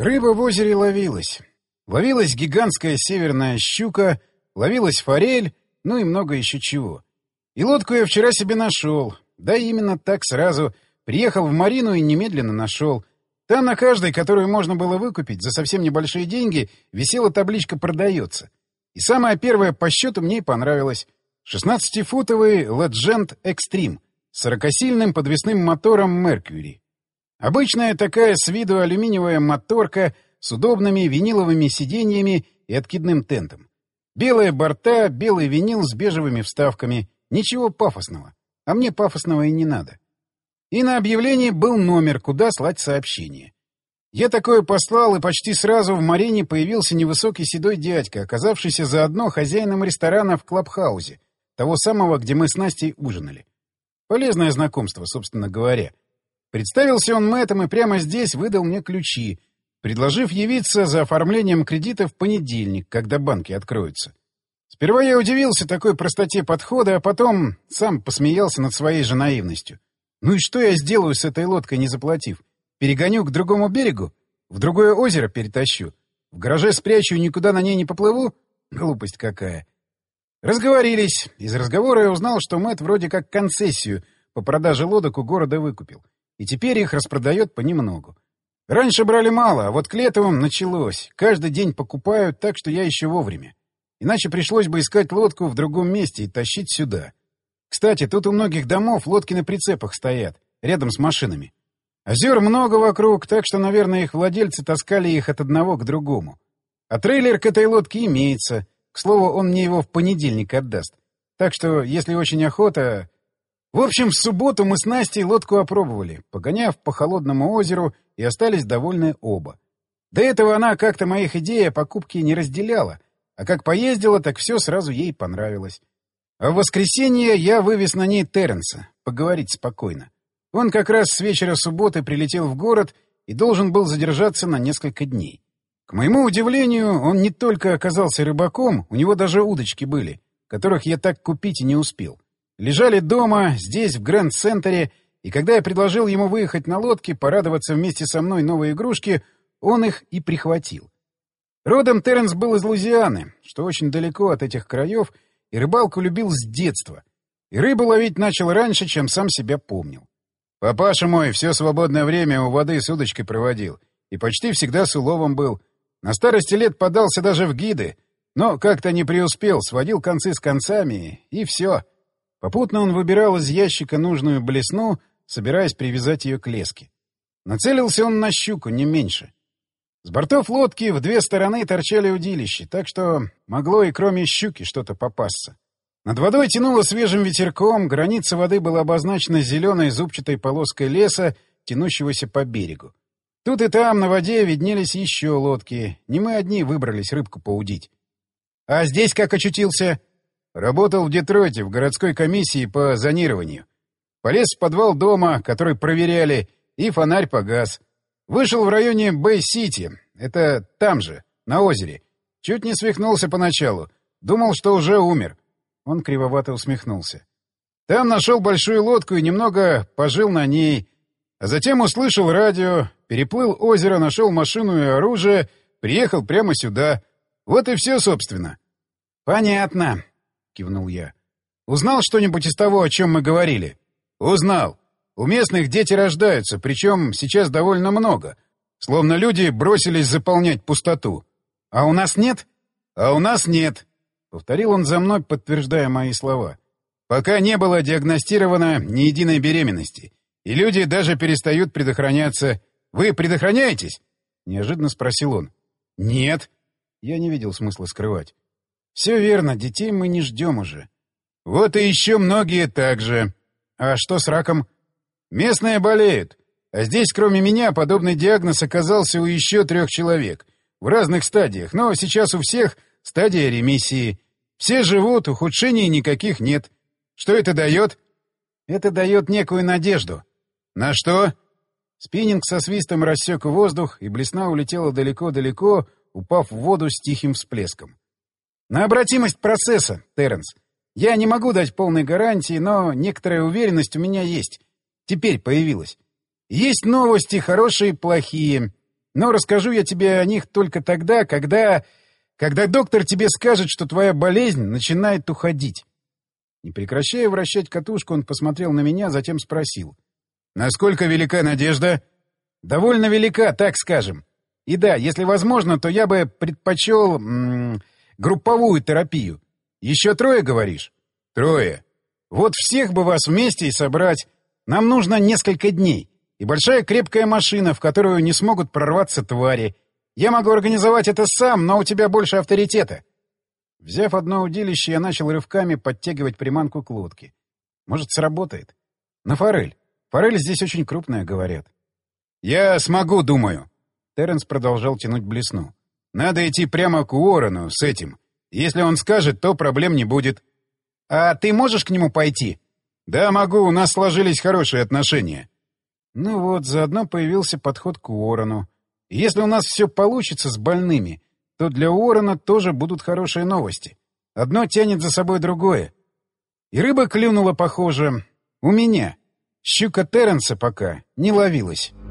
Рыба в озере ловилась. Ловилась гигантская северная щука, ловилась форель, ну и много еще чего. И лодку я вчера себе нашел. Да именно так сразу. Приехал в марину и немедленно нашел. Там на каждой, которую можно было выкупить за совсем небольшие деньги, висела табличка «Продается». И самая первая по счету мне и понравилась. 16-футовый Legend Extreme с 40-сильным подвесным мотором Mercury. Обычная такая с виду алюминиевая моторка с удобными виниловыми сиденьями и откидным тентом. Белые борта, белый винил с бежевыми вставками. Ничего пафосного. А мне пафосного и не надо. И на объявлении был номер, куда слать сообщение. Я такое послал, и почти сразу в Марине появился невысокий седой дядька, оказавшийся заодно хозяином ресторана в Клабхаузе, того самого, где мы с Настей ужинали. Полезное знакомство, собственно говоря. Представился он мэтом и прямо здесь выдал мне ключи, предложив явиться за оформлением кредита в понедельник, когда банки откроются. Сперва я удивился такой простоте подхода, а потом сам посмеялся над своей же наивностью. Ну и что я сделаю с этой лодкой, не заплатив? Перегоню к другому берегу? В другое озеро перетащу? В гараже спрячу и никуда на ней не поплыву? Глупость какая. Разговорились. Из разговора я узнал, что Мэтт вроде как концессию по продаже лодок у города выкупил. И теперь их распродает понемногу. Раньше брали мало, а вот к лету началось. Каждый день покупают, так что я еще вовремя. Иначе пришлось бы искать лодку в другом месте и тащить сюда. Кстати, тут у многих домов лодки на прицепах стоят, рядом с машинами. Озер много вокруг, так что, наверное, их владельцы таскали их от одного к другому. А трейлер к этой лодке имеется. К слову, он мне его в понедельник отдаст. Так что, если очень охота... В общем, в субботу мы с Настей лодку опробовали, погоняв по холодному озеру, и остались довольны оба. До этого она как-то моих идей о покупке не разделяла, а как поездила, так все сразу ей понравилось. А в воскресенье я вывез на ней Терренса, поговорить спокойно. Он как раз с вечера субботы прилетел в город и должен был задержаться на несколько дней. К моему удивлению, он не только оказался рыбаком, у него даже удочки были, которых я так купить и не успел. Лежали дома, здесь, в Гранд-центре, и когда я предложил ему выехать на лодке, порадоваться вместе со мной новой игрушке, он их и прихватил. Родом Терренс был из Луизианы, что очень далеко от этих краев, и рыбалку любил с детства. И рыбу ловить начал раньше, чем сам себя помнил. Папаша мой все свободное время у воды с удочкой проводил, и почти всегда с уловом был. На старости лет подался даже в гиды, но как-то не преуспел, сводил концы с концами, и все. Попутно он выбирал из ящика нужную блесну, собираясь привязать ее к леске. Нацелился он на щуку, не меньше. С бортов лодки в две стороны торчали удилища, так что могло и кроме щуки что-то попасться. Над водой тянуло свежим ветерком, граница воды была обозначена зеленой зубчатой полоской леса, тянущегося по берегу. Тут и там на воде виднелись еще лодки. Не мы одни выбрались рыбку поудить. — А здесь как очутился? — Работал в Детройте в городской комиссии по зонированию. Полез в подвал дома, который проверяли, и фонарь погас. Вышел в районе Бэй-Сити, это там же, на озере. Чуть не свихнулся поначалу. Думал, что уже умер. Он кривовато усмехнулся. Там нашел большую лодку и немного пожил на ней. А затем услышал радио, переплыл озеро, нашел машину и оружие, приехал прямо сюда. Вот и все, собственно. — Понятно, — кивнул я. — Узнал что-нибудь из того, о чем мы говорили? — Узнал. У местных дети рождаются, причем сейчас довольно много. Словно люди бросились заполнять пустоту. — А у нас нет? — А у нас нет. — повторил он за мной, подтверждая мои слова. — Пока не было диагностировано ни единой беременности. И люди даже перестают предохраняться. Вы предохраняетесь? — неожиданно спросил он. — Нет. Я не видел смысла скрывать. — Все верно, детей мы не ждем уже. — Вот и еще многие так же. — А что с раком? — Местные болеют. А здесь, кроме меня, подобный диагноз оказался у еще 3 человек. В разных стадиях, но сейчас у всех стадия ремиссии. Все живут, ухудшений никаких нет. Что это дает? Это дает некую надежду. На что? Спиннинг со свистом рассек воздух, и блесна улетела далеко-далеко, упав в воду с тихим всплеском. На обратимость процесса, Терренс. Я не могу дать полной гарантии, но некоторая уверенность у меня есть. Теперь появилась. Есть новости, хорошие и плохие. Но расскажу я тебе о них только тогда, когда доктор тебе скажет, что твоя болезнь начинает уходить». Не прекращая вращать катушку, он посмотрел на меня, затем спросил: «Насколько велика надежда?» «Довольно велика, так скажем. И да, если возможно, то я бы предпочел групповую терапию. Еще 3, говоришь?» «3. Вот всех бы вас вместе и собрать. Нам нужно несколько дней. И большая крепкая машина, в которую не смогут прорваться твари. Я могу организовать это сам, но у тебя больше авторитета». Взяв одно удилище, я начал рывками подтягивать приманку к лодке. Может, сработает. На форель. Форель здесь очень крупная, говорят. «Я смогу, думаю». Терренс продолжал тянуть блесну. «Надо идти прямо к Уоррену с этим. Если он скажет, то проблем не будет». «А ты можешь к нему пойти?» «Да, могу. У нас сложились хорошие отношения». Ну вот, заодно появился подход к Уоррену. И если у нас все получится с больными, то для Уоррена тоже будут хорошие новости. Одно тянет за собой другое. И рыба клюнула, похоже, у меня. Щука Терренса пока не ловилась.